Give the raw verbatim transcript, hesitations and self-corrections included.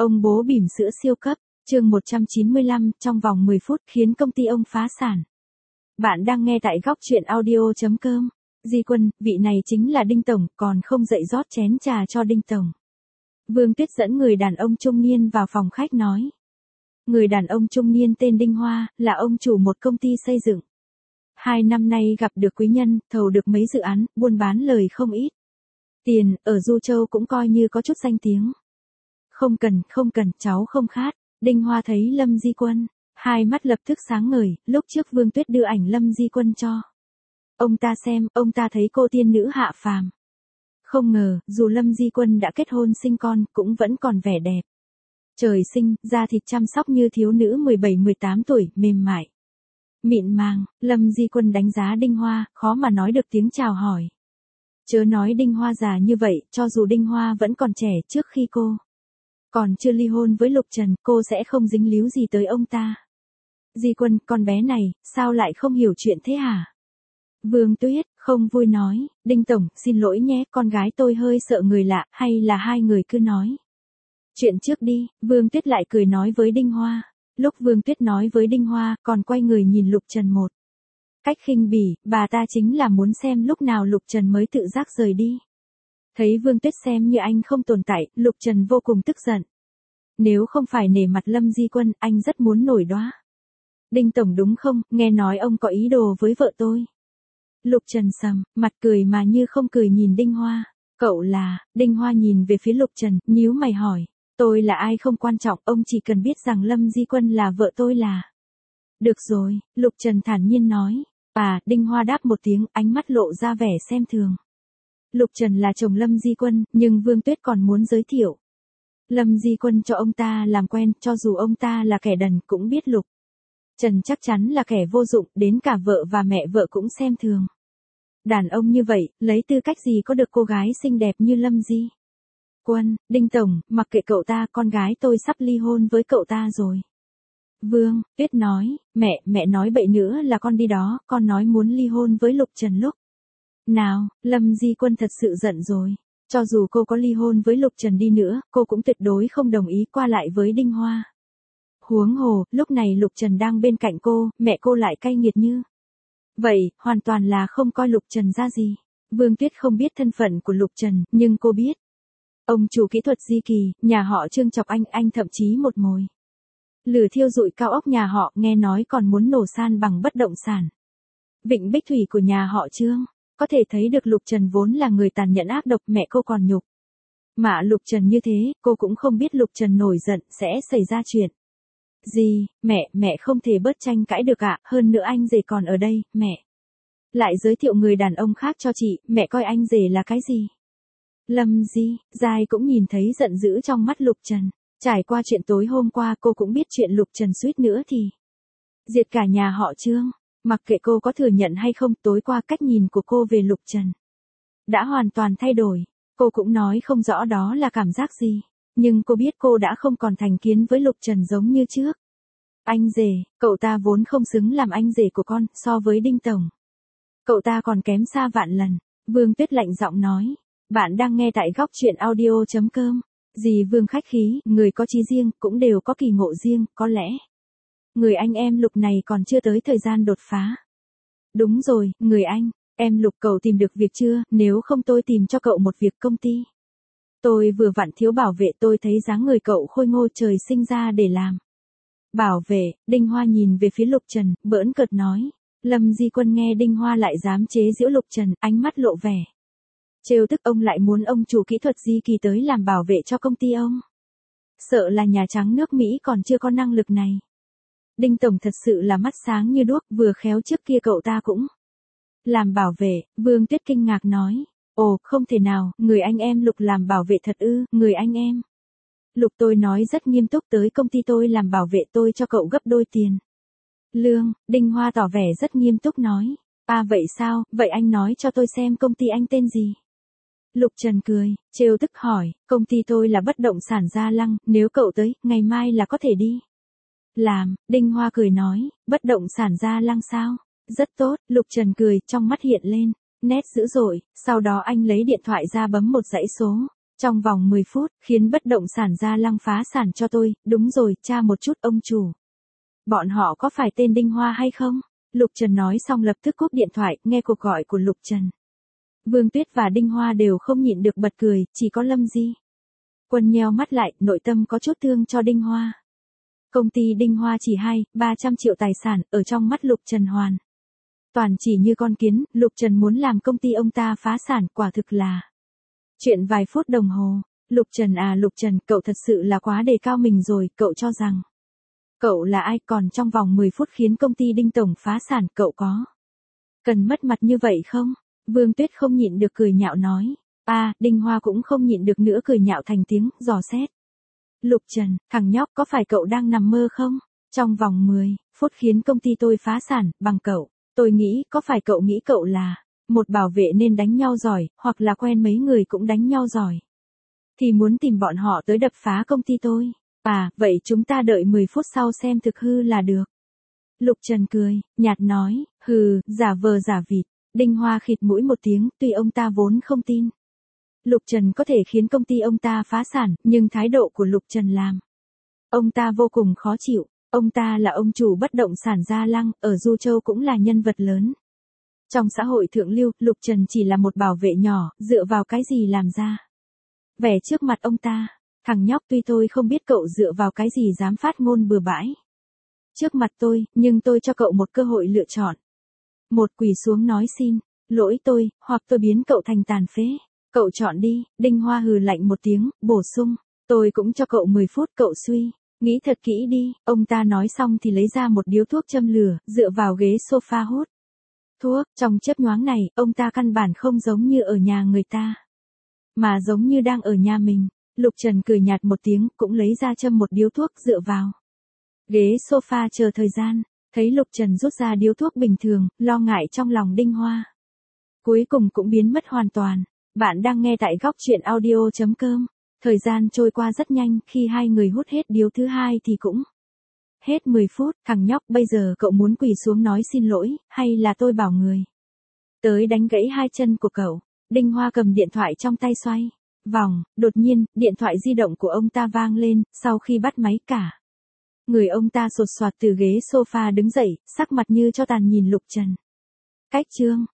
Ông bố bỉm sữa siêu cấp, chương một trăm chín mươi lăm, trong vòng mười phút khiến công ty ông phá sản. Bạn đang nghe tại góc truyện audio chấm com. Di Quân, vị này chính là Đinh Tổng, còn không dậy rót chén trà cho Đinh Tổng. Vương Tuyết dẫn người đàn ông trung niên vào phòng khách nói. Người đàn ông trung niên tên Đinh Hoa, là ông chủ một công ty xây dựng. Hai năm nay gặp được quý nhân, thầu được mấy dự án, buôn bán lời không ít. Tiền, ở Du Châu cũng coi như có chút danh tiếng. Không cần, không cần, cháu không khát. Đinh Hoa thấy Lâm Di Quân, hai mắt lập tức sáng ngời, lúc trước Vương Tuyết đưa ảnh Lâm Di Quân cho ông ta xem, ông ta thấy cô tiên nữ hạ phàm. Không ngờ, dù Lâm Di Quân đã kết hôn sinh con, cũng vẫn còn vẻ đẹp. Trời sinh, da thịt chăm sóc như thiếu nữ mười bảy mười tám tuổi, mềm mại, mịn màng. Lâm Di Quân đánh giá Đinh Hoa, khó mà nói được tiếng chào hỏi. Chớ nói Đinh Hoa già như vậy, cho dù Đinh Hoa vẫn còn trẻ, trước khi cô còn chưa ly hôn với Lục Trần, cô sẽ không dính líu gì tới ông ta. Di Quân, con bé này, sao lại không hiểu chuyện thế hả? Vương Tuyết, không vui nói, Đinh Tổng, xin lỗi nhé, con gái tôi hơi sợ người lạ, hay là hai người cứ nói chuyện trước đi. Vương Tuyết lại cười nói với Đinh Hoa. Lúc Vương Tuyết nói với Đinh Hoa, còn quay người nhìn Lục Trần một cách khinh bỉ, bà ta chính là muốn xem lúc nào Lục Trần mới tự giác rời đi. Thấy Vương Tuyết xem như anh không tồn tại, Lục Trần vô cùng tức giận. Nếu không phải nể mặt Lâm Di Quân, anh rất muốn nổi đoá. Đinh Tổng đúng không, nghe nói ông có ý đồ với vợ tôi. Lục Trần sầm, mặt cười mà như không cười nhìn Đinh Hoa. Cậu là, Đinh Hoa nhìn về phía Lục Trần, nhíu mày hỏi. Tôi là ai không quan trọng, ông chỉ cần biết rằng Lâm Di Quân là vợ tôi là được rồi. Lục Trần thản nhiên nói. À, Đinh Hoa đáp một tiếng, ánh mắt lộ ra vẻ xem thường. Lục Trần là chồng Lâm Di Quân, nhưng Vương Tuyết còn muốn giới thiệu Lâm Di Quân cho ông ta làm quen, cho dù ông ta là kẻ đần cũng biết Lục Trần chắc chắn là kẻ vô dụng, đến cả vợ và mẹ vợ cũng xem thường. Đàn ông như vậy, lấy tư cách gì có được cô gái xinh đẹp như Lâm Di Quân? Đinh Tổng, mặc kệ cậu ta, con gái tôi sắp ly hôn với cậu ta rồi. Vương Tuyết nói, mẹ, mẹ nói bậy nữa là con đi đó, con nói muốn ly hôn với Lục Trần lúc nào? Lâm Di Quân thật sự giận rồi. Cho dù cô có ly hôn với Lục Trần đi nữa, cô cũng tuyệt đối không đồng ý qua lại với Đinh Hoa. Huống hồ, lúc này Lục Trần đang bên cạnh cô, mẹ cô lại cay nghiệt như vậy, hoàn toàn là không coi Lục Trần ra gì. Vương Tuyết không biết thân phận của Lục Trần, nhưng cô biết. Ông chủ kỹ thuật Di Kỳ, nhà họ Trương chọc anh, anh thậm chí một mồi lửa thiêu rụi cao ốc nhà họ, nghe nói còn muốn nổ san bằng bất động sản Vịnh Bích Thủy của nhà họ Trương. Có thể thấy được Lục Trần vốn là người tàn nhẫn ác độc, mẹ cô còn nhục mạ Lục Trần như thế, cô cũng không biết Lục Trần nổi giận sẽ xảy ra chuyện gì. Mẹ, mẹ không thể bớt tranh cãi được ạ, hơn nữa anh rể còn ở đây, mẹ lại giới thiệu người đàn ông khác cho chị, mẹ coi anh rể là cái gì? Lâm Di Giai cũng nhìn thấy giận dữ trong mắt Lục Trần. Trải qua chuyện tối hôm qua, cô cũng biết chuyện Lục Trần suýt nữa thì diệt cả nhà họ Trương. Mặc kệ cô có thừa nhận hay không, tối qua cách nhìn của cô về Lục Trần đã hoàn toàn thay đổi. Cô cũng nói không rõ đó là cảm giác gì, nhưng cô biết cô đã không còn thành kiến với Lục Trần giống như trước. Anh rể, cậu ta vốn không xứng làm anh rể của con, so với Đinh Tổng cậu ta còn kém xa vạn lần. Vương Tuyết lạnh giọng nói. Bạn đang nghe tại góc truyện audio chấm com. Dì Vương khách khí, người có chí riêng, cũng đều có kỳ ngộ riêng, có lẽ người anh em Lục này còn chưa tới thời gian đột phá. Đúng rồi, người anh, em Lục, cậu tìm được việc chưa, nếu không tôi tìm cho cậu một việc công ty. Tôi vừa vặn thiếu bảo vệ, tôi thấy dáng người cậu khôi ngô, trời sinh ra để làm bảo vệ. Đinh Hoa nhìn về phía Lục Trần, bỡn cợt nói. Lâm Di Quân nghe Đinh Hoa lại dám chế giễu Lục Trần, ánh mắt lộ vẻ trêu tức. Ông lại muốn ông chủ kỹ thuật Di Kỳ tới làm bảo vệ cho công ty ông. Sợ là Nhà Trắng nước Mỹ còn chưa có năng lực này. Đinh Tổng thật sự là mắt sáng như đuốc, vừa khéo trước kia cậu ta cũng làm bảo vệ. Vương Tuyết kinh ngạc nói. Ồ, không thể nào, người anh em Lục làm bảo vệ thật ư? Người anh em Lục, tôi nói rất nghiêm túc, tới công ty tôi làm bảo vệ, tôi cho cậu gấp đôi tiền lương. Đinh Hoa tỏ vẻ rất nghiêm túc nói. À vậy sao, vậy anh nói cho tôi xem công ty anh tên gì? Lục Trần cười, trêu tức hỏi. Công ty tôi là bất động sản Gia Lăng, nếu cậu tới, ngày mai là có thể đi làm. Đinh Hoa cười nói. Bất động sản Gia Lăng sao? Rất tốt. Lục Trần cười, trong mắt hiện lên nét dữ dội. Sau đó anh lấy điện thoại ra bấm một dãy số. Trong vòng mười phút, khiến bất động sản Gia Lăng phá sản cho tôi, đúng rồi, tra một chút ông chủ. Bọn họ có phải tên Đinh Hoa hay không? Lục Trần nói xong lập tức cúp điện thoại, nghe cuộc gọi của Lục Trần. Vương Tuyết và Đinh Hoa đều không nhịn được bật cười, chỉ có Lâm Di Quân nheo mắt lại, nội tâm có chút thương cho Đinh Hoa. Công ty Đinh Hoa chỉ hai, ba trăm triệu tài sản, ở trong mắt Lục Trần hoàn toàn chỉ như con kiến, Lục Trần muốn làm công ty ông ta phá sản, quả thực là chuyện vài phút đồng hồ. Lục Trần à Lục Trần, cậu thật sự là quá đề cao mình rồi, cậu cho rằng cậu là ai, còn trong vòng mười phút khiến công ty Đinh Tổng phá sản, cậu có cần mất mặt như vậy không? Vương Tuyết không nhịn được cười nhạo nói. À, Đinh Hoa cũng không nhịn được nữa cười nhạo thành tiếng, dò xét. Lục Trần, thằng nhóc, có phải cậu đang nằm mơ không? Trong vòng mười phút khiến công ty tôi phá sản, bằng cậu. Tôi nghĩ, có phải cậu nghĩ cậu là một bảo vệ nên đánh nhau giỏi, hoặc là quen mấy người cũng đánh nhau giỏi, thì muốn tìm bọn họ tới đập phá công ty tôi? À, vậy chúng ta đợi mười phút sau xem thực hư là được. Lục Trần cười, nhạt nói, hừ, giả vờ giả vịt. Đinh Hoa khịt mũi một tiếng, tuy ông ta vốn không tin Lục Trần có thể khiến công ty ông ta phá sản, nhưng thái độ của Lục Trần làm ông ta vô cùng khó chịu. Ông ta là ông chủ bất động sản Gia Lăng, ở Du Châu cũng là nhân vật lớn. Trong xã hội thượng lưu, Lục Trần chỉ là một bảo vệ nhỏ, dựa vào cái gì làm ra vẻ trước mặt ông ta? Thằng nhóc, tuy tôi không biết cậu dựa vào cái gì dám phát ngôn bừa bãi trước mặt tôi, nhưng tôi cho cậu một cơ hội lựa chọn. Một, quỳ xuống nói xin lỗi tôi, hoặc tôi biến cậu thành tàn phế. Cậu chọn đi. Đinh Hoa hừ lạnh một tiếng, bổ sung, tôi cũng cho cậu mười phút, cậu suy nghĩ thật kỹ đi. Ông ta nói xong thì lấy ra một điếu thuốc châm lửa, dựa vào ghế sofa hút thuốc. Trong chớp nhoáng này, ông ta căn bản không giống như ở nhà người ta, mà giống như đang ở nhà mình. Lục Trần cười nhạt một tiếng, cũng lấy ra châm một điếu thuốc, dựa vào ghế sofa chờ thời gian. Thấy Lục Trần rút ra điếu thuốc bình thường, lo ngại trong lòng Đinh Hoa cuối cùng cũng biến mất hoàn toàn. Bạn đang nghe tại góc truyện audio chấm com. Thời gian trôi qua rất nhanh, khi hai người hút hết điếu thứ hai thì cũng hết mười phút. Thằng nhóc, bây giờ cậu muốn quỳ xuống nói xin lỗi, hay là tôi bảo người tới đánh gãy hai chân của cậu? Đinh Hoa cầm điện thoại trong tay xoay vòng, đột nhiên, điện thoại di động của ông ta vang lên, sau khi bắt máy cả người ông ta sột soạt từ ghế sofa đứng dậy, sắc mặt như cho tàn nhìn Lục Trần. Cách chương